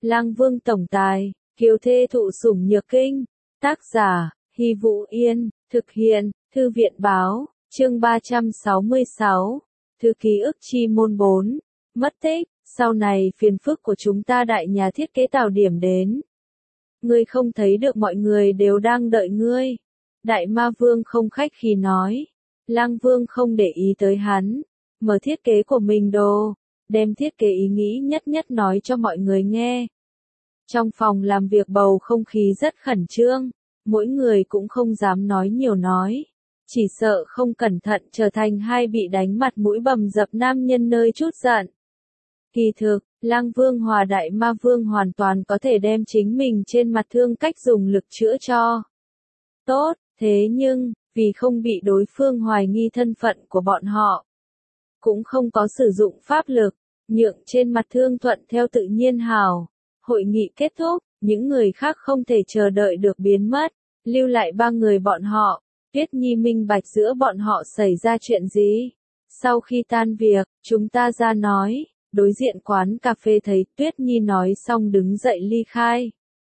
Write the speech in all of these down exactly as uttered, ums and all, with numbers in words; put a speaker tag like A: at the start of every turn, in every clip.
A: Lang Vương tổng tài, kiều thê thụ sủng nhược kinh. Tác giả, Hy Vũ Yên, thực hiện, Thư viện báo, chương ba trăm sáu mươi sáu. Thư ký ức chi môn bốn. Mất tích, sau này phiền phức của chúng ta đại nhà thiết kế Tào Điểm đến. Ngươi không thấy được mọi người đều đang đợi ngươi. Đại Ma Vương không khách khí nói. Lang Vương không để ý tới hắn, mở thiết kế của mình đồ, đem thiết kế ý nghĩ nhất nhất nói cho mọi người nghe. Trong phòng làm việc bầu không khí rất khẩn trương, mỗi người cũng không dám nói nhiều nói, chỉ sợ không cẩn thận trở thành hai bị đánh mặt mũi bầm dập nam nhân nơi chút giận. Kỳ thực, Lang Vương hòa Đại Ma Vương hoàn toàn có thể đem chính mình trên mặt thương cách dùng lực chữa cho tốt, thế nhưng, vì không bị đối phương hoài nghi thân phận của bọn họ, cũng không có sử dụng pháp lực, nhượng trên mặt thương thuận theo tự nhiên hào. Hội nghị kết thúc, những người khác không thể chờ đợi được biến mất, lưu lại ba người bọn họ. Tuyết Nhi minh bạch giữa bọn họ xảy ra chuyện gì. Sau khi tan việc, chúng ta ra nói, đối diện quán cà phê thấy Tuyết Nhi nói xong đứng dậy ly khai.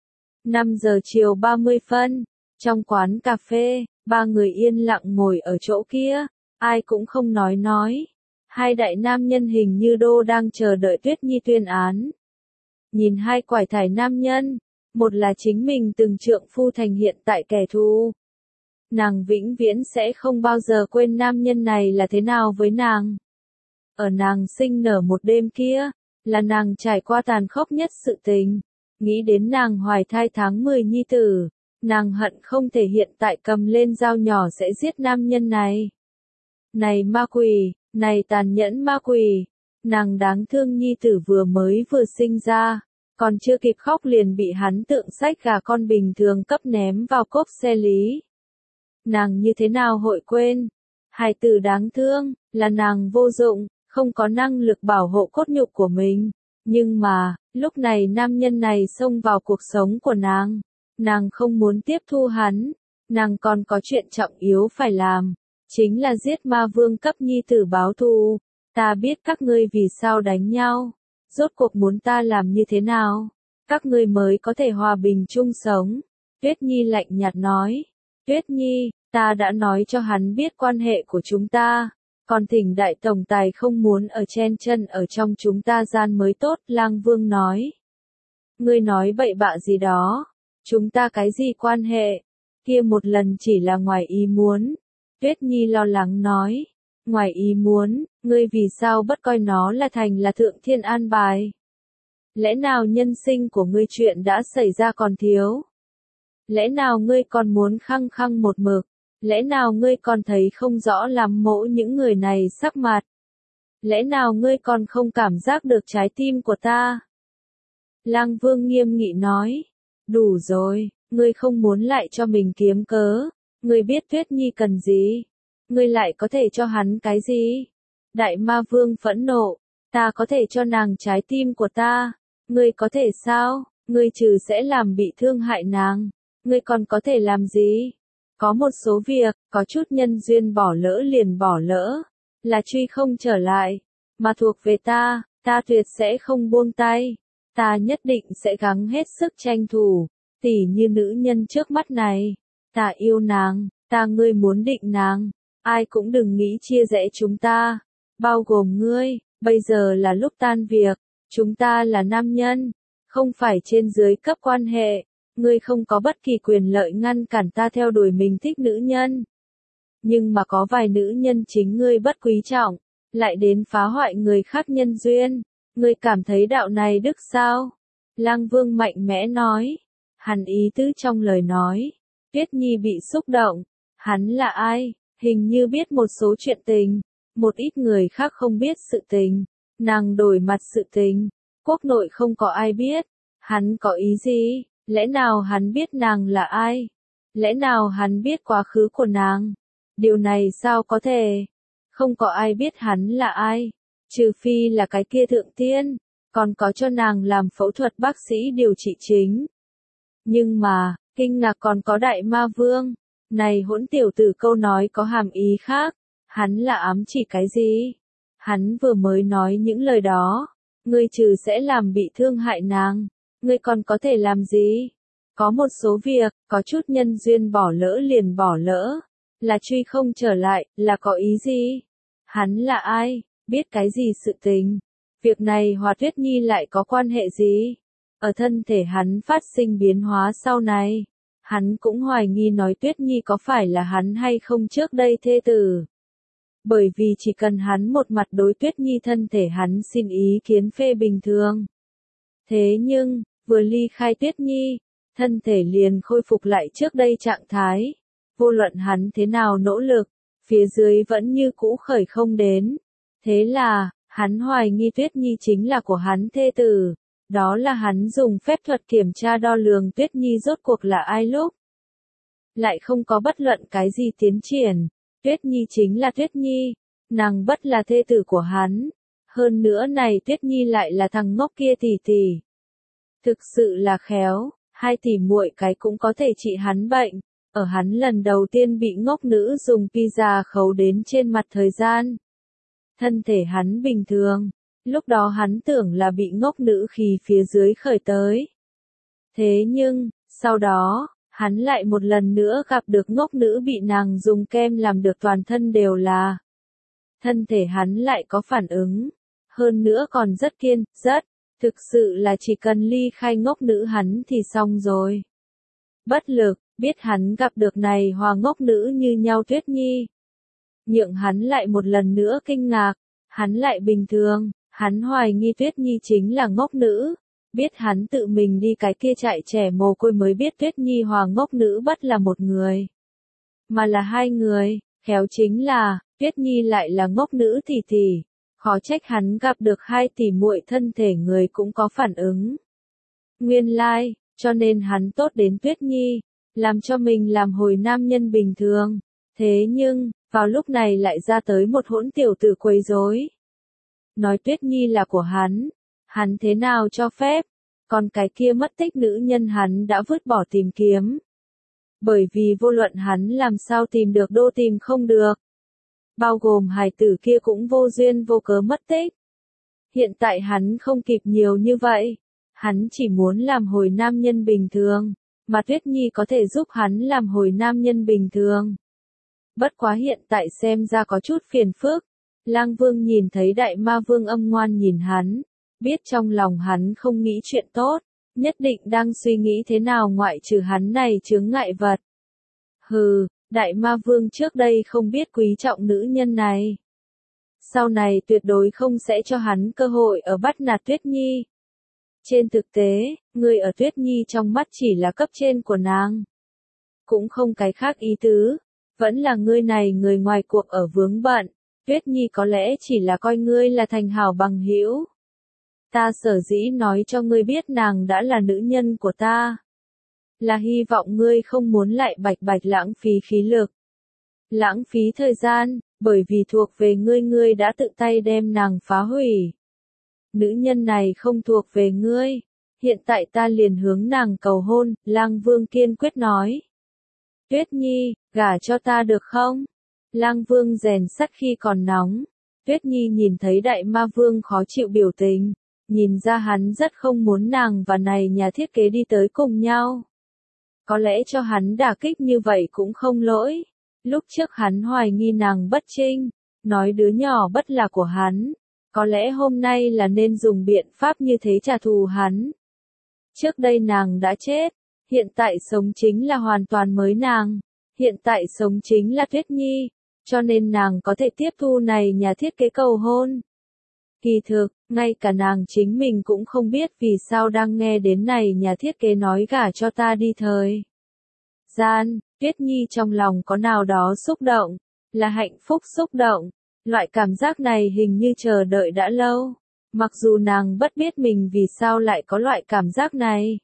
A: năm giờ chiều ba mươi phân, trong quán cà phê, ba người yên lặng ngồi ở chỗ kia, ai cũng không nói nói. Hai đại nam nhân hình như đô đang chờ đợi Tuyết Nhi tuyên án. Nhìn hai quải thải nam nhân, một là chính mình từng trượng phu thành hiện tại kẻ thù. Nàng vĩnh viễn sẽ không bao giờ quên nam nhân này là thế nào với nàng. Ở nàng sinh nở một đêm kia, là nàng trải qua tàn khốc nhất sự tình. Nghĩ đến nàng hoài thai tháng mười nhi tử, nàng hận không thể hiện tại cầm lên dao nhỏ sẽ giết nam nhân này. Này ma quỷ, này tàn nhẫn ma quỷ, nàng đáng thương nhi tử vừa mới vừa sinh ra, còn chưa kịp khóc liền bị hắn tượng sách gà con bình thường cấp ném vào cốp xe lý. Nàng như thế nào hội quên? Hài tử đáng thương, là nàng vô dụng, không có năng lực bảo hộ cốt nhục của mình. Nhưng mà, lúc này nam nhân này xông vào cuộc sống của nàng. Nàng không muốn tiếp thu hắn. Nàng còn có chuyện trọng yếu phải làm. Chính là giết ma vương cấp nhi tử báo thù. Ta biết các ngươi vì sao đánh nhau. Rốt cuộc muốn ta làm như thế nào? Các ngươi mới có thể hòa bình chung sống. Tuyết Nhi lạnh nhạt nói. Tuyết Nhi, ta đã nói cho hắn biết quan hệ của chúng ta. Còn thỉnh đại tổng tài không muốn ở chen chân ở trong chúng ta gian mới tốt, Lang Vương nói. Ngươi nói bậy bạ gì đó. Chúng ta cái gì quan hệ? Kia một lần chỉ là ngoài ý muốn. Tuyết Nhi lo lắng nói. Ngoài ý muốn, ngươi vì sao bất coi nó là thành là thượng thiên an bài? Lẽ nào nhân sinh của ngươi chuyện đã xảy ra còn thiếu? Lẽ nào ngươi còn muốn khăng khăng một mực? Lẽ nào ngươi còn thấy không rõ lắm mẫu những người này sắc mặt? Lẽ nào ngươi còn không cảm giác được trái tim của ta? Lang Vương nghiêm nghị nói. Đủ rồi, ngươi không muốn lại cho mình kiếm cớ. Ngươi biết Tuyết Nhi cần gì? Ngươi lại có thể cho hắn cái gì? Đại Ma Vương phẫn nộ. Ta có thể cho nàng trái tim của ta. Ngươi có thể sao? Ngươi trừ sẽ làm bị thương hại nàng. Ngươi còn có thể làm gì? Có một số việc, có chút nhân duyên bỏ lỡ liền bỏ lỡ. Là truy không trở lại. Mà thuộc về ta, ta tuyệt sẽ không buông tay. Ta nhất định sẽ gắng hết sức tranh thủ. Tỉ như nữ nhân trước mắt này. Ta yêu nàng, ta ngươi muốn định nàng. Ai cũng đừng nghĩ chia rẽ chúng ta. Bao gồm ngươi, bây giờ là lúc tan việc. Chúng ta là nam nhân. Không phải trên dưới cấp quan hệ. Ngươi không có bất kỳ quyền lợi ngăn cản ta theo đuổi mình thích nữ nhân. Nhưng mà có vài nữ nhân chính ngươi bất quý trọng. Lại đến phá hoại người khác nhân duyên. Ngươi cảm thấy đạo này đức sao? Lang Vương mạnh mẽ nói. Hắn ý tứ trong lời nói. Tuyết Nhi bị xúc động. Hắn là ai? Hình như biết một số chuyện tình. Một ít người khác không biết sự tình. Nàng đổi mặt sự tình. Quốc nội không có ai biết. Hắn có ý gì? Lẽ nào hắn biết nàng là ai? Lẽ nào hắn biết quá khứ của nàng? Điều này sao có thể? Không có ai biết hắn là ai. Trừ phi là cái kia thượng tiên. Còn có cho nàng làm phẫu thuật bác sĩ điều trị chính. Nhưng mà, kinh ngạc còn có Đại Ma Vương. Này hỗn tiểu tử câu nói có hàm ý khác. Hắn là ám chỉ cái gì? Hắn vừa mới nói những lời đó. Ngươi trừ sẽ làm bị thương hại nàng. ngươi còn có thể làm gì? Có một số việc, có chút nhân duyên bỏ lỡ liền bỏ lỡ, là truy không trở lại, là có ý gì? Hắn là ai? Biết cái gì sự tình? Việc này Hòa Tuyết Nhi lại có quan hệ gì? Ở thân thể hắn phát sinh biến hóa sau này, hắn cũng hoài nghi nói Tuyết Nhi có phải là hắn hay không trước đây thê tử. Bởi vì chỉ cần hắn một mặt đối Tuyết Nhi thân thể hắn xin ý kiến phê bình thường. Thế nhưng, vừa ly khai Tuyết Nhi, thân thể liền khôi phục lại trước đây trạng thái. Vô luận hắn thế nào nỗ lực, phía dưới vẫn như cũ khởi không đến. Thế là, hắn hoài nghi Tuyết Nhi chính là của hắn thê tử. Đó là hắn dùng phép thuật kiểm tra đo lường Tuyết Nhi rốt cuộc là ai lúc. Lại không có bất luận cái gì tiến triển. Tuyết Nhi chính là Tuyết Nhi. Nàng bất là thê tử của hắn. Hơn nữa này Tuyết Nhi lại là thằng ngốc kia tỷ tỷ. Thực sự là khéo, hai tỷ muội cái cũng có thể trị hắn bệnh. Ở hắn lần đầu tiên bị ngốc nữ dùng pizza khấu đến trên mặt thời gian. Thân thể hắn bình thường. Lúc đó hắn tưởng là bị ngốc nữ khí phía dưới khởi tới. Thế nhưng, sau đó, hắn lại một lần nữa gặp được ngốc nữ bị nàng dùng kem làm được toàn thân đều là. Thân thể hắn lại có phản ứng. Hơn nữa còn rất kiên, rất. Thực sự là chỉ cần ly khai ngốc nữ hắn thì xong rồi. Bất lực, biết hắn gặp được này hòa ngốc nữ như nhau Tuyết Nhi. Nhượng hắn lại một lần nữa kinh ngạc. Hắn lại bình thường. Hắn hoài nghi Tuyết Nhi chính là ngốc nữ, biết hắn tự mình đi cái kia trại trẻ mồ côi mới biết Tuyết Nhi hòa ngốc nữ bất là một người, mà là hai người, khéo chính là, Tuyết Nhi lại là ngốc nữ tỷ tỷ, khó trách hắn gặp được hai tỷ muội thân thể người cũng có phản ứng. Nguyên lai, like, cho nên hắn tốt đến Tuyết Nhi, làm cho mình làm hồi nam nhân bình thường, thế nhưng, vào lúc này lại ra tới một hỗn tiểu tử quấy rối. Nói Tuyết Nhi là của hắn, hắn thế nào cho phép, còn cái kia mất tích nữ nhân hắn đã vứt bỏ tìm kiếm. Bởi vì vô luận hắn làm sao tìm được đô tìm không được. Bao gồm hài tử kia cũng vô duyên vô cớ mất tích. Hiện tại hắn không kịp nhiều như vậy, hắn chỉ muốn làm hồi nam nhân bình thường, mà Tuyết Nhi có thể giúp hắn làm hồi nam nhân bình thường. Bất quá hiện tại xem ra có chút phiền phức. Lang Vương nhìn thấy đại ma vương âm ngoan nhìn hắn, biết trong lòng hắn không nghĩ chuyện tốt, nhất định đang suy nghĩ thế nào ngoại trừ hắn này chướng ngại vật. Hừ, đại ma vương trước đây không biết quý trọng nữ nhân này. Sau này tuyệt đối không sẽ cho hắn cơ hội ở bắt nạt Tuyết Nhi. Trên thực tế, người ở Tuyết Nhi trong mắt chỉ là cấp trên của nàng. Cũng không cái khác ý tứ, vẫn là ngươi này người ngoài cuộc ở vướng bận. Tuyết Nhi có lẽ chỉ là coi ngươi là thành hảo bằng hữu. Ta sở dĩ nói cho ngươi biết nàng đã là nữ nhân của ta. Là hy vọng ngươi không muốn lại bạch bạch lãng phí khí lực. Lãng phí thời gian, bởi vì thuộc về ngươi ngươi đã tự tay đem nàng phá hủy. Nữ nhân này không thuộc về ngươi. Hiện tại ta liền hướng nàng cầu hôn, Lang Vương kiên quyết nói. Tuyết Nhi, gả cho ta được không? Lang Vương rèn sắt khi còn nóng. Tuyết Nhi nhìn thấy đại ma vương khó chịu biểu tình, nhìn ra hắn rất không muốn nàng và này nhà thiết kế đi tới cùng nhau. Có lẽ cho hắn đả kích như vậy cũng không lỗi. Lúc trước hắn hoài nghi nàng bất trinh, nói đứa nhỏ bất là của hắn. Có lẽ hôm nay là nên dùng biện pháp như thế trả thù hắn. Trước đây nàng đã chết, hiện tại sống chính là hoàn toàn mới nàng. Hiện tại sống chính là Tuyết Nhi. Cho nên nàng có thể tiếp thu này nhà thiết kế cầu hôn. Kỳ thực, ngay cả nàng chính mình cũng không biết vì sao đang nghe đến này nhà thiết kế nói gả cho ta đi thời gian, Tuyết Nhi trong lòng có nào đó xúc động, là hạnh phúc xúc động. Loại cảm giác này hình như chờ đợi đã lâu, mặc dù nàng bất biết mình vì sao lại có loại cảm giác này.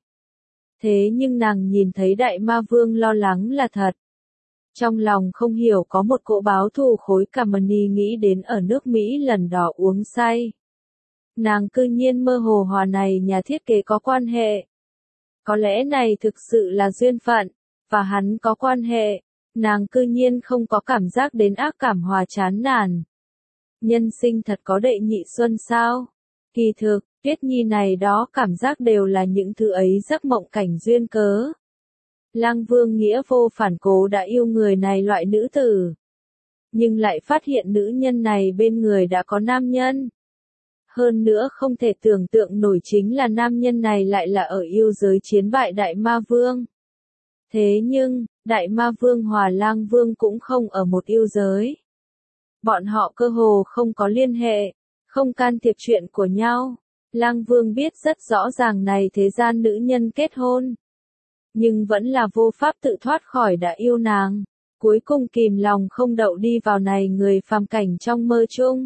A: Thế nhưng nàng nhìn thấy đại ma vương lo lắng là thật. Trong lòng không hiểu có một cỗ báo thù khối Kamani nghĩ đến ở nước Mỹ lần đó uống say. Nàng cư nhiên mơ hồ hòa này nhà thiết kế có quan hệ. Có lẽ này thực sự là duyên phận, và hắn có quan hệ. Nàng cư nhiên không có cảm giác đến ác cảm hòa chán nản. Nhân sinh thật có đệ nhị xuân sao? Kỳ thực, Tuyết Nhi này đó cảm giác đều là những thứ ấy giấc mộng cảnh duyên cớ. Lăng Vương nghĩa vô phản cố đã yêu người này loại nữ tử. Nhưng lại phát hiện nữ nhân này bên người đã có nam nhân. Hơn nữa không thể tưởng tượng nổi chính là nam nhân này lại là ở yêu giới chiến bại Đại Ma Vương. Thế nhưng, Đại Ma Vương Hòa Lang Vương cũng không ở một yêu giới. Bọn họ cơ hồ không có liên hệ, không can thiệp chuyện của nhau. Lang Vương biết rất rõ ràng này thế gian nữ nhân kết hôn. Nhưng vẫn là vô pháp tự thoát khỏi đã yêu nàng. Cuối cùng kìm lòng không đậu đi vào này người phàm cảnh trong mơ chung.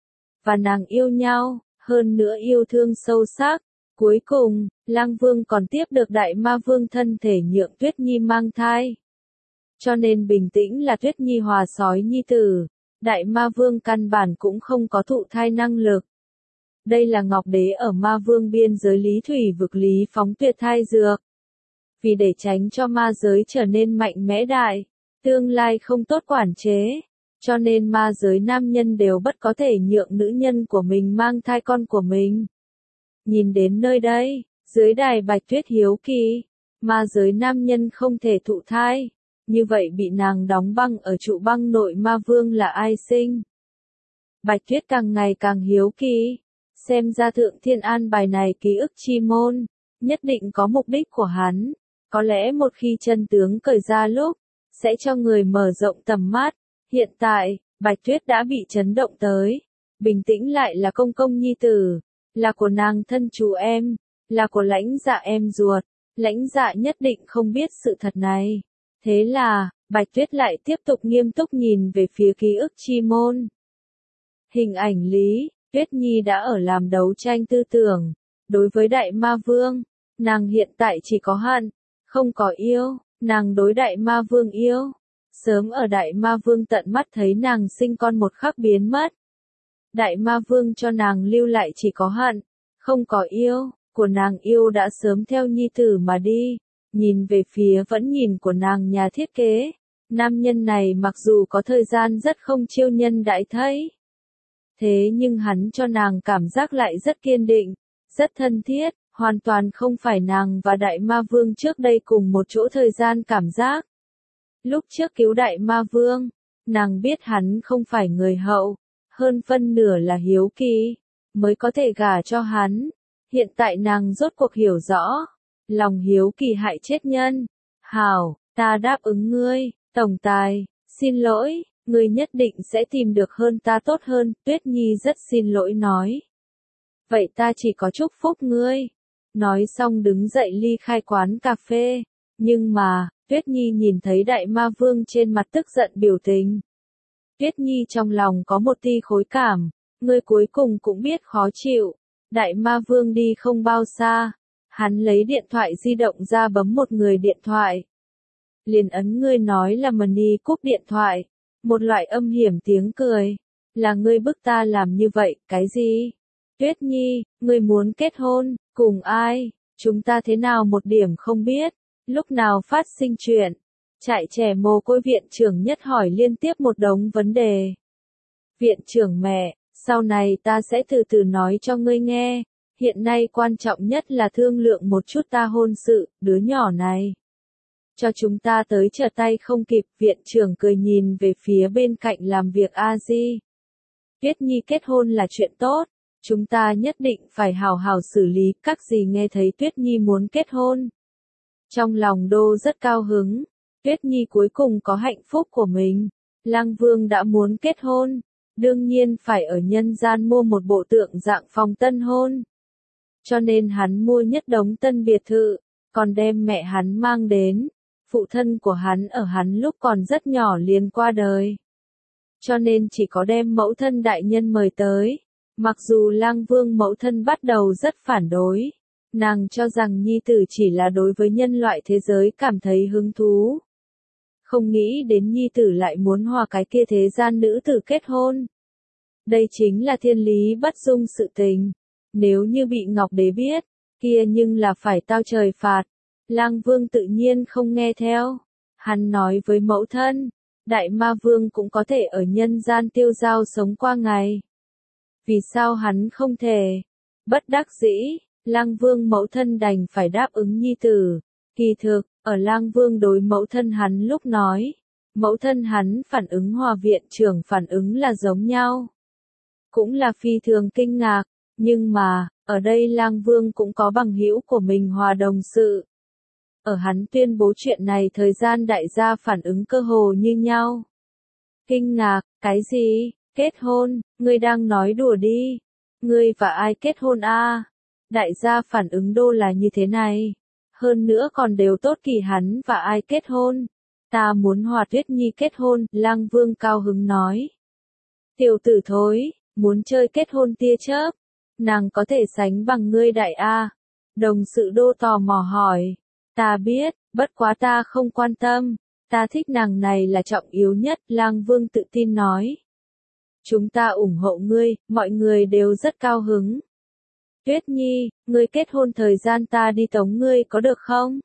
A: Và nàng yêu nhau, hơn nữa yêu thương sâu sắc. Cuối cùng, Lang Vương còn tiếp được Đại Ma Vương thân thể nhượng Tuyết Nhi mang thai. Cho nên bình tĩnh là Tuyết Nhi hòa sói nhi tử. Đại Ma Vương căn bản cũng không có thụ thai năng lực. Đây là Ngọc Đế ở Ma Vương biên giới Lý Thủy vực Lý phóng tuyệt thai dược. Vì để tránh cho ma giới trở nên mạnh mẽ đại, tương lai không tốt quản chế, cho nên ma giới nam nhân đều bất có thể nhượng nữ nhân của mình mang thai con của mình. Nhìn đến nơi đây, dưới đài Bạch Tuyết hiếu kỳ, ma giới nam nhân không thể thụ thai, như vậy bị nàng đóng băng ở trụ băng nội ma vương là ai sinh? Bạch Tuyết càng ngày càng hiếu kỳ, xem ra Thượng Thiên an bài này ký ức chi môn, nhất định có mục đích của hắn, có lẽ một khi chân tướng cởi ra lúc, sẽ cho người mở rộng tầm mắt. Hiện tại, Bạch Tuyết đã bị chấn động tới, bình tĩnh lại là công công nhi tử, là của nàng thân chú em, là của lãnh dạ em ruột, lãnh dạ nhất định không biết sự thật này. Thế là, Bạch Tuyết lại tiếp tục nghiêm túc nhìn về phía ký ức chi môn. Hình ảnh Lý, Tuyết Nhi đã ở làm đấu tranh tư tưởng, đối với Đại Ma Vương, nàng hiện tại chỉ có hận, không có yêu, nàng đối Đại Ma Vương yêu. Sớm ở Đại Ma Vương tận mắt thấy nàng sinh con một khắc biến mất. Đại Ma Vương cho nàng lưu lại chỉ có hận, không có yêu, của nàng yêu đã sớm theo nhi tử mà đi. Nhìn về phía vẫn nhìn của nàng nhà thiết kế, nam nhân này mặc dù có thời gian rất không chiêu nhân đại thấy. Thế nhưng hắn cho nàng cảm giác lại rất kiên định, rất thân thiết, hoàn toàn không phải nàng và Đại Ma Vương trước đây cùng một chỗ thời gian cảm giác. Lúc trước cứu Đại Ma Vương, nàng biết hắn không phải người hậu, hơn phân nửa là hiếu kỳ, mới có thể gả cho hắn. Hiện tại nàng rốt cuộc hiểu rõ, lòng hiếu kỳ hại chết nhân. Hảo, ta đáp ứng ngươi, tổng tài, xin lỗi, ngươi nhất định sẽ tìm được hơn ta tốt hơn. Tuyết Nhi rất xin lỗi nói. Vậy ta chỉ có chúc phúc ngươi. Nói xong đứng dậy ly khai quán cà phê, nhưng mà, Tuyết Nhi nhìn thấy Đại Ma Vương trên mặt tức giận biểu tình. Tuyết Nhi trong lòng có một tia khối cảm, ngươi cuối cùng cũng biết khó chịu. Đại Ma Vương đi không bao xa, hắn lấy điện thoại di động ra bấm một người điện thoại. Liền ấn ngươi nói là Money cúp điện thoại, một loại âm hiểm tiếng cười, là ngươi bức ta làm như vậy, cái gì? Tuyết Nhi, ngươi muốn kết hôn, cùng ai? Chúng ta thế nào một điểm không biết, lúc nào phát sinh chuyện? Trại trẻ mồ côi viện trưởng nhất hỏi liên tiếp một đống vấn đề. Viện trưởng mẹ, sau này ta sẽ từ từ nói cho ngươi nghe, hiện nay quan trọng nhất là thương lượng một chút ta hôn sự, đứa nhỏ này. Cho chúng ta tới trở tay không kịp, viện trưởng cười nhìn về phía bên cạnh làm việc A Di. Tuyết Nhi kết hôn là chuyện tốt, chúng ta nhất định phải hào hào xử lý. Các dì nghe thấy Tuyết Nhi muốn kết hôn, trong lòng đô rất cao hứng. Tuyết Nhi cuối cùng có hạnh phúc của mình. Lang Vương đã muốn kết hôn, đương nhiên phải ở nhân gian mua một bộ tượng dạng phòng tân hôn. Cho nên hắn mua nhất đống tân biệt thự, còn đem mẹ hắn mang đến. Phụ thân của hắn ở hắn lúc còn rất nhỏ liền qua đời. Cho nên chỉ có đem mẫu thân đại nhân mời tới. Mặc dù Lang Vương mẫu thân bắt đầu rất phản đối, nàng cho rằng nhi tử chỉ là đối với nhân loại thế giới cảm thấy hứng thú. Không nghĩ đến nhi tử lại muốn hòa cái kia thế gian nữ tử kết hôn. Đây chính là thiên lý bất dung sự tình. Nếu như bị Ngọc Đế biết, kia nhưng là phải tao trời phạt. Lang Vương tự nhiên không nghe theo. Hắn nói với mẫu thân, Đại Ma Vương cũng có thể ở nhân gian tiêu dao sống qua ngày. Vì sao hắn không thể? Bất đắc dĩ, Lang Vương mẫu thân đành phải đáp ứng nhi tử. Kỳ thực, ở Lang Vương đối mẫu thân hắn lúc nói, mẫu thân hắn phản ứng Hòa viện trưởng phản ứng là giống nhau. Cũng là phi thường kinh ngạc, nhưng mà, ở đây Lang Vương cũng có bằng hữu của mình Hòa đồng sự. Ở hắn tuyên bố chuyện này thời gian đại gia phản ứng cơ hồ như nhau. Kinh ngạc, cái gì, kết hôn, ngươi đang nói đùa đi. Ngươi và ai kết hôn a? À? Đại gia phản ứng đô là như thế này. Hơn nữa còn đều tốt kỳ hắn và ai kết hôn. Ta muốn Hòa Tuyết Nhi kết hôn, Lang Vương cao hứng nói. Tiểu tử thối, muốn chơi kết hôn tia chớp. Nàng có thể sánh bằng ngươi đại a? Đồng sự đô tò mò hỏi. Ta biết, bất quá ta không quan tâm. Ta thích nàng này là trọng yếu nhất, Lang Vương tự tin nói. Chúng ta ủng hộ ngươi, mọi người đều rất cao hứng. Tuyết Nhi, ngươi kết hôn thời gian ta đi tống ngươi có được không?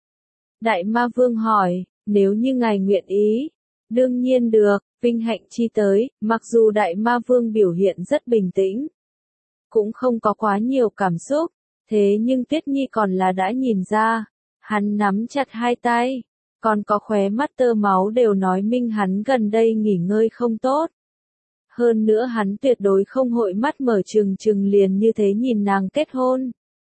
A: Đại Ma Vương hỏi, nếu như ngài nguyện ý. Đương nhiên được, vinh hạnh chi tới, mặc dù Đại Ma Vương biểu hiện rất bình tĩnh. Cũng không có quá nhiều cảm xúc, thế nhưng Tuyết Nhi còn là đã nhìn ra. Hắn nắm chặt hai tay, còn có khóe mắt tơ máu đều nói minh hắn gần đây nghỉ ngơi không tốt. Hơn nữa hắn tuyệt đối không hội mắt mở trừng trừng liền như thế nhìn nàng kết hôn.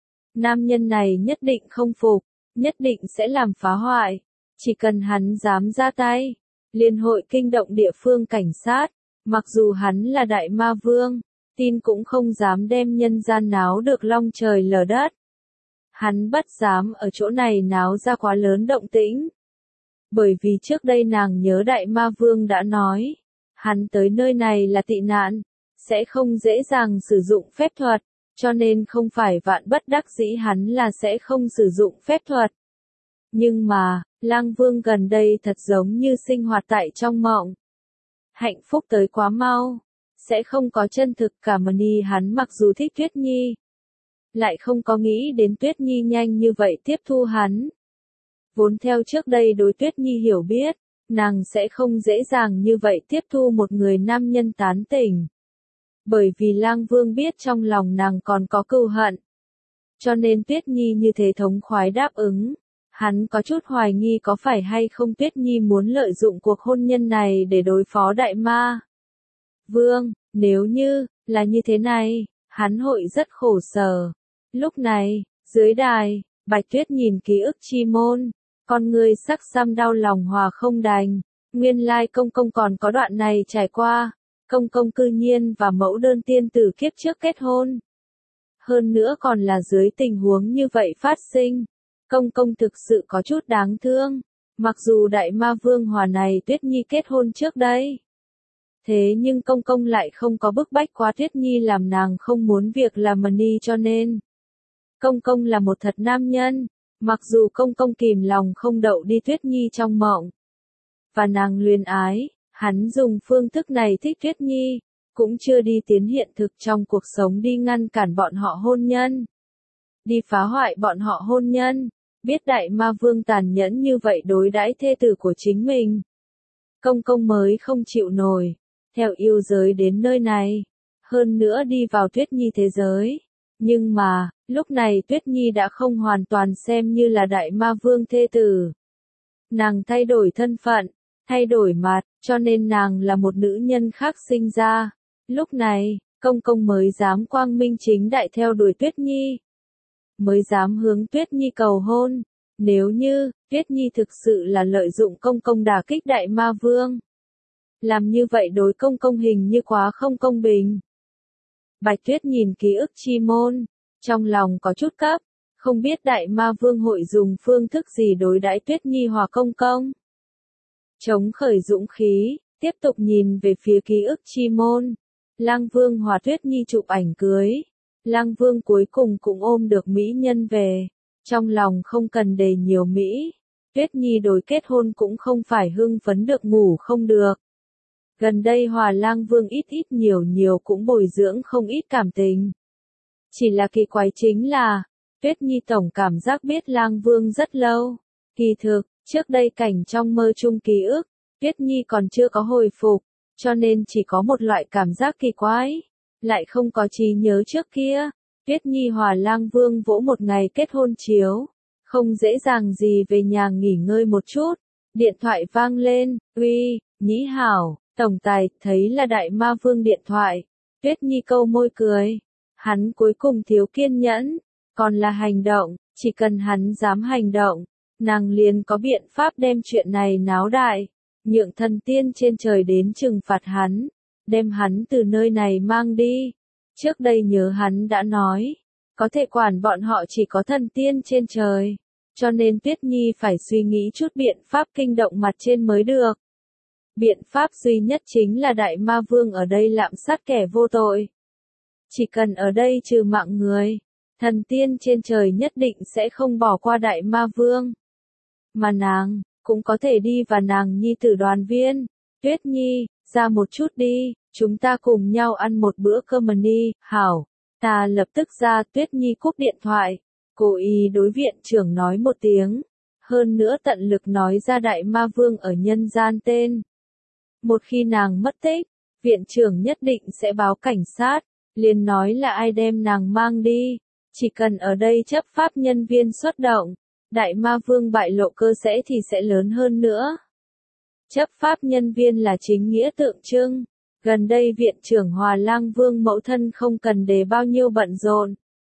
A: Nam nhân này nhất định không phục, nhất định sẽ làm phá hoại. Chỉ cần hắn dám ra tay, liền hội kinh động địa phương cảnh sát. Mặc dù hắn là Đại Ma Vương, tin cũng không dám đem nhân gian náo được long trời lở đất. Hắn bất dám ở chỗ này náo ra quá lớn động tĩnh. Bởi vì trước đây nàng nhớ Đại Ma Vương đã nói, hắn tới nơi này là tị nạn, sẽ không dễ dàng sử dụng phép thuật, cho nên không phải vạn bất đắc dĩ hắn là sẽ không sử dụng phép thuật. Nhưng mà, Lang Vương gần đây thật giống như sinh hoạt tại trong mộng. Hạnh phúc tới quá mau, sẽ không có chân thực cả mà ni hắn mặc dù thích Tuyết Nhi. Lại không có nghĩ đến Tuyết Nhi nhanh như vậy tiếp thu hắn. Vốn theo trước đây đối Tuyết Nhi hiểu biết, nàng sẽ không dễ dàng như vậy tiếp thu một người nam nhân tán tỉnh. Bởi vì Lang Vương biết trong lòng nàng còn có cừu hận. Cho nên Tuyết Nhi như thế thống khoái đáp ứng. Hắn có chút hoài nghi có phải hay không Tuyết Nhi muốn lợi dụng cuộc hôn nhân này để đối phó Đại Ma Vương, nếu như là như thế này, hắn hội rất khổ sở. Lúc này, dưới đài, Bạch Tuyết nhìn ký ức chi môn, con người sắc xăm đau lòng hòa không đành. Nguyên lai công công còn có đoạn này trải qua, công công cư nhiên và mẫu đơn tiên tử kiếp trước kết hôn. Hơn nữa còn là dưới tình huống như vậy phát sinh. Công công thực sự có chút đáng thương, mặc dù Đại Ma Vương hòa này Tuyết Nhi kết hôn trước đây. Thế nhưng công công lại không có bức bách quá Tuyết Nhi làm nàng không muốn việc làm mani cho nên. Công công là một thật nam nhân, mặc dù công công kìm lòng không đậu đi Tuyết Nhi trong mộng. Và nàng luyến ái, hắn dùng phương thức này thích Tuyết Nhi, cũng chưa đi tiến hiện thực trong cuộc sống đi ngăn cản bọn họ hôn nhân. Đi phá hoại bọn họ hôn nhân, biết Đại Ma Vương tàn nhẫn như vậy đối đãi thê tử của chính mình. Công công mới không chịu nổi, theo yêu giới đến nơi này, hơn nữa đi vào Tuyết Nhi thế giới. Nhưng mà, lúc này Tuyết Nhi đã không hoàn toàn xem như là Đại Ma Vương thê tử. Nàng thay đổi thân phận, thay đổi mặt, cho nên nàng là một nữ nhân khác sinh ra. Lúc này, công công mới dám quang minh chính đại theo đuổi Tuyết Nhi. Mới dám hướng Tuyết Nhi cầu hôn. Nếu như, Tuyết Nhi thực sự là lợi dụng công công đả kích Đại Ma Vương. Làm như vậy đối công công hình như quá không công bình. Bạch Tuyết nhìn ký ức chi môn, trong lòng có chút cấp, không biết Đại Ma Vương hội dùng phương thức gì đối đãi Tuyết Nhi hòa công công. Chống khởi dũng khí, tiếp tục nhìn về phía ký ức chi môn. Lang Vương hòa Tuyết Nhi chụp ảnh cưới. Lang Vương cuối cùng cũng ôm được mỹ nhân về, trong lòng không cần đề nhiều mỹ. Tuyết Nhi đối kết hôn cũng không phải hưng phấn được ngủ không được. Gần đây hòa Lang Vương ít ít nhiều nhiều cũng bồi dưỡng không ít cảm tình. Chỉ là kỳ quái chính là, Tuyết Nhi tổng cảm giác biết Lang Vương rất lâu. Kỳ thực, trước đây cảnh trong mơ chung ký ức, Tuyết Nhi còn chưa có hồi phục, cho nên chỉ có một loại cảm giác kỳ quái. Lại không có trí nhớ trước kia, Tuyết Nhi Hòa Lang Vương vỗ một ngày kết hôn chiếu, không dễ dàng gì về nhà nghỉ ngơi một chút. Điện thoại vang lên, uy, Nhĩ Hảo, tổng tài, thấy là Đại Ma Vương điện thoại. Tuyết Nhi câu môi cười, hắn cuối cùng thiếu kiên nhẫn, còn là hành động, chỉ cần hắn dám hành động, nàng liền có biện pháp đem chuyện này náo đại, nhượng thần tiên trên trời đến trừng phạt hắn, đem hắn từ nơi này mang đi. Trước đây nhớ hắn đã nói, có thể quản bọn họ chỉ có thần tiên trên trời, cho nên Tuyết Nhi phải suy nghĩ chút biện pháp kinh động mặt trên mới được. Biện pháp duy nhất chính là Đại Ma Vương ở đây lạm sát kẻ vô tội. Chỉ cần ở đây trừ mạng người, thần tiên trên trời nhất định sẽ không bỏ qua Đại Ma Vương. Mà nàng, cũng có thể đi và nàng nhi tử đoàn viên. Tuyết Nhi, ra một chút đi, chúng ta cùng nhau ăn một bữa cơm đi, hảo. Ta lập tức ra. Tuyết Nhi cúp điện thoại, cố ý đối viện trưởng nói một tiếng, hơn nữa tận lực nói ra Đại Ma Vương ở nhân gian tên. Một khi nàng mất tích, viện trưởng nhất định sẽ báo cảnh sát, liền nói là ai đem nàng mang đi, chỉ cần ở đây chấp pháp nhân viên xuất động, Đại Ma Vương bại lộ cơ sẽ thì sẽ lớn hơn nữa. Chấp pháp nhân viên là chính nghĩa tượng trưng, gần đây viện trưởng Hòa Lang Vương mẫu thân không cần để bao nhiêu bận rộn.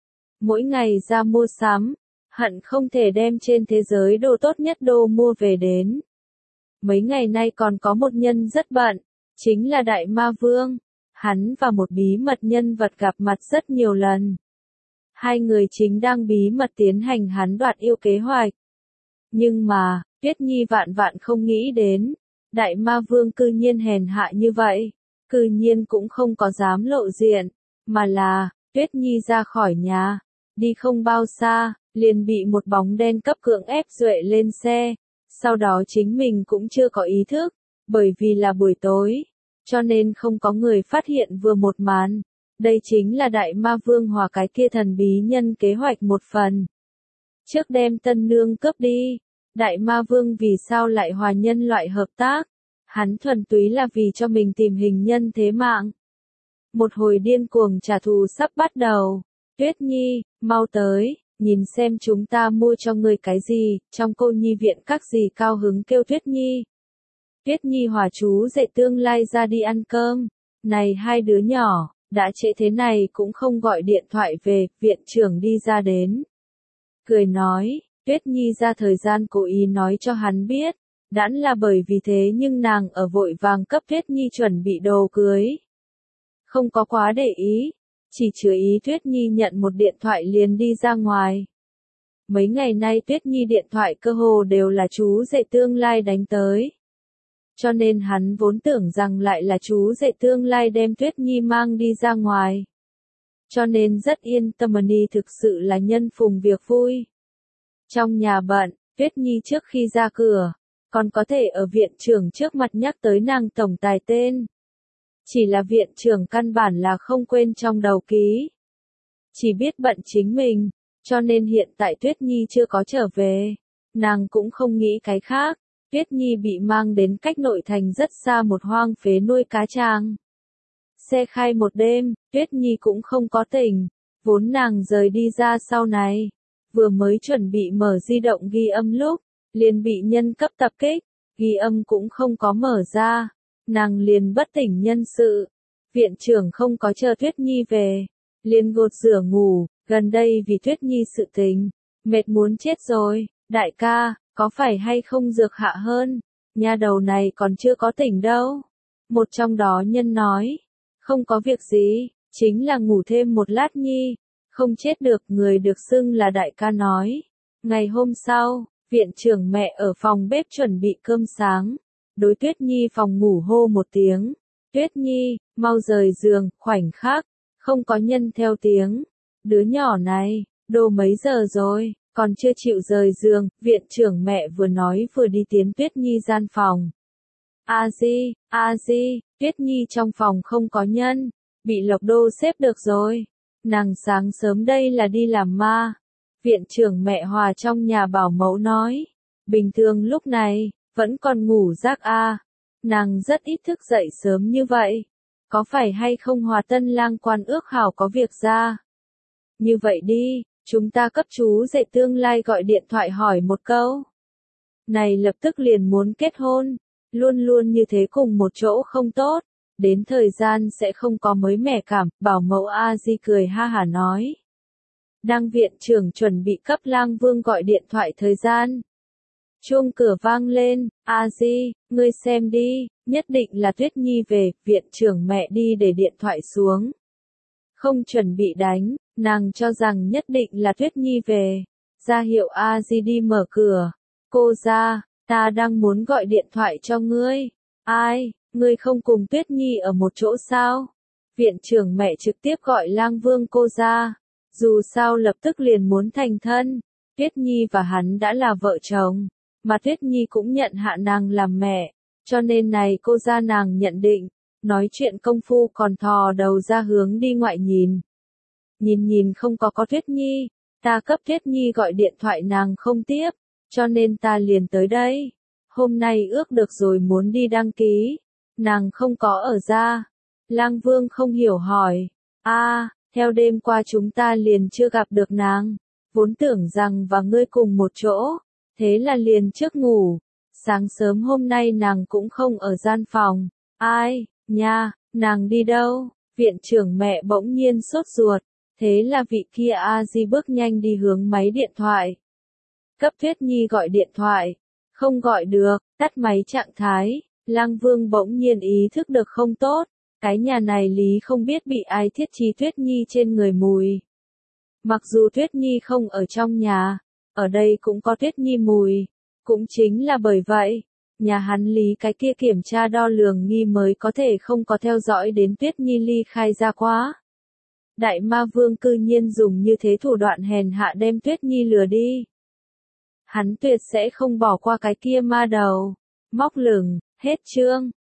A: Mỗi ngày ra mua sắm, hận không thể đem trên thế giới đồ tốt nhất đồ mua về đến. Mấy ngày nay còn có một nhân rất bận, chính là Đại Ma Vương. Hắn và một bí mật nhân vật gặp mặt rất nhiều lần. Hai người chính đang bí mật tiến hành hắn đoạt yêu kế hoạch. Nhưng mà, Tuyết Nhi vạn vạn không nghĩ đến, Đại Ma Vương cư nhiên hèn hạ như vậy, cư nhiên cũng không có dám lộ diện, mà là, Tuyết Nhi ra khỏi nhà, đi không bao xa, liền bị một bóng đen cấp cưỡng ép duệ lên xe, sau đó chính mình cũng chưa có ý thức, bởi vì là buổi tối, cho nên không có người phát hiện vừa một màn. Đây chính là Đại Ma Vương hòa cái kia thần bí nhân kế hoạch một phần. Trước đem tân nương cướp đi, Đại Ma Vương vì sao lại hòa nhân loại hợp tác? Hắn thuần túy là vì cho mình tìm hình nhân thế mạng. Một hồi điên cuồng trả thù sắp bắt đầu. Tuyết Nhi, mau tới, nhìn xem chúng ta mua cho ngươi cái gì, trong cô nhi viện các gì cao hứng kêu Tuyết Nhi. Tuyết Nhi hòa chú dậy tương lai ra đi ăn cơm. Này hai đứa nhỏ, đã trễ thế này cũng không gọi điện thoại về, viện trưởng đi ra đến. Cười nói, Tuyết Nhi ra thời gian cố ý nói cho hắn biết, đãn là bởi vì thế nhưng nàng ở vội vàng cấp Tuyết Nhi chuẩn bị đồ cưới. Không có quá để ý, chỉ chứa ý Tuyết Nhi nhận một điện thoại liền đi ra ngoài. Mấy ngày nay Tuyết Nhi điện thoại cơ hồ đều là chú rể tương lai đánh tới. Cho nên hắn vốn tưởng rằng lại là chú rể tương lai đem Tuyết Nhi mang đi ra ngoài. Cho nên rất yên tâm đi, thực sự là nhân phùng việc vui. Trong nhà bận, Tuyết Nhi trước khi ra cửa, còn có thể ở viện trưởng trước mặt nhắc tới nàng tổng tài tên. Chỉ là viện trưởng căn bản là không quên trong đầu ký. Chỉ biết bận chính mình, cho nên hiện tại Tuyết Nhi chưa có trở về. Nàng cũng không nghĩ cái khác. Tuyết Nhi bị mang đến cách nội thành rất xa một hoang phế nuôi cá trang. Xe khai một đêm, Tuyết Nhi cũng không có tỉnh. Vốn nàng rời đi ra sau này. Vừa mới chuẩn bị mở di động ghi âm lúc, liền bị nhân cấp tập kích. Ghi âm cũng không có mở ra. Nàng liền bất tỉnh nhân sự. Viện trưởng không có chờ Tuyết Nhi về. Liền gột rửa ngủ, gần đây vì Tuyết Nhi sự tình. Mệt muốn chết rồi, đại ca. Có phải hay không dược hạ hơn? Nha đầu này còn chưa có tỉnh đâu. Một trong đó nhân nói. Không có việc gì, chính là ngủ thêm một lát nhi. Không chết được, người được xưng là đại ca nói. Ngày hôm sau, viện trưởng mẹ ở phòng bếp chuẩn bị cơm sáng. Đối Tuyết Nhi phòng ngủ hô một tiếng. Tuyết Nhi, mau rời giường, khoảnh khắc. Không có nhân theo tiếng. Đứa nhỏ này, đồ mấy giờ rồi? Còn chưa chịu rời giường, viện trưởng mẹ vừa nói vừa đi tiến Tuyết Nhi gian phòng. A Di, A Di, Tuyết Nhi trong phòng không có nhân, bị Lộc Đô xếp được rồi. Nàng sáng sớm đây là đi làm ma. Viện trưởng mẹ Hòa trong nhà bảo mẫu nói, bình thường lúc này, vẫn còn ngủ giấc a. Nàng rất ít thức dậy sớm như vậy. Có phải hay không Hòa tân lang quan ước hảo có việc ra? như vậy đi, chúng ta cấp chú rể tương lai gọi điện thoại hỏi một câu. Này lập tức liền muốn kết hôn, luôn luôn như thế cùng một chỗ không tốt, đến thời gian sẽ không có mới mẻ cảm, bảo mẫu A Di cười ha hả nói. Đang viện trưởng chuẩn bị cấp Lang Vương gọi điện thoại thời gian. Chuông cửa vang lên, A Di, ngươi xem đi, nhất định là Tuyết Nhi về, viện trưởng mẹ đi để điện thoại xuống. Không chuẩn bị đánh, nàng cho rằng nhất định là Tuyết Nhi về. Ra hiệu A Di đi mở cửa. Cô ra, ta đang muốn gọi điện thoại cho ngươi. Ai, ngươi không cùng Tuyết Nhi ở một chỗ sao? Viện trưởng mẹ trực tiếp gọi Lang Vương cô ra. Dù sao lập tức liền muốn thành thân. Tuyết Nhi và hắn đã là vợ chồng. Mà Tuyết Nhi cũng nhận hạ nàng làm mẹ. Cho nên này cô ra nàng nhận định. Nói chuyện công phu còn thò đầu ra hướng đi ngoại nhìn. Nhìn nhìn không có có Tuyết Nhi. Ta cấp Tuyết Nhi gọi điện thoại nàng không tiếp. Cho nên ta liền tới đây. Hôm nay ước được rồi muốn đi đăng ký. Nàng không có ở ra. Lang Vương không hiểu hỏi. A, theo đêm qua chúng ta liền chưa gặp được nàng. Vốn tưởng rằng và ngươi cùng một chỗ. Thế là liền trước ngủ. Sáng sớm hôm nay nàng cũng không ở gian phòng. Ai, nha, nàng đi đâu? Viện trưởng mẹ bỗng nhiên sốt ruột. Thế là vị kia A Di bước nhanh đi hướng máy điện thoại. Cấp Tuyết Nhi gọi điện thoại. Không gọi được, tắt máy trạng thái. Lang Vương bỗng nhiên ý thức được không tốt. Cái nhà này lý không biết bị ai thiết trí Tuyết Nhi trên người mùi. Mặc dù Tuyết Nhi không ở trong nhà, ở đây cũng có Tuyết Nhi mùi. Cũng chính là bởi vậy, nhà hắn lý cái kia kiểm tra đo lường nghi mới có thể không có theo dõi đến Tuyết Nhi ly khai ra quá. Đại ma vương cư nhiên dùng như thế thủ đoạn hèn hạ đem Tuyết Nhi lừa đi. Hắn tuyệt sẽ không bỏ qua cái kia ma đầu. Móc lửng, hết chương.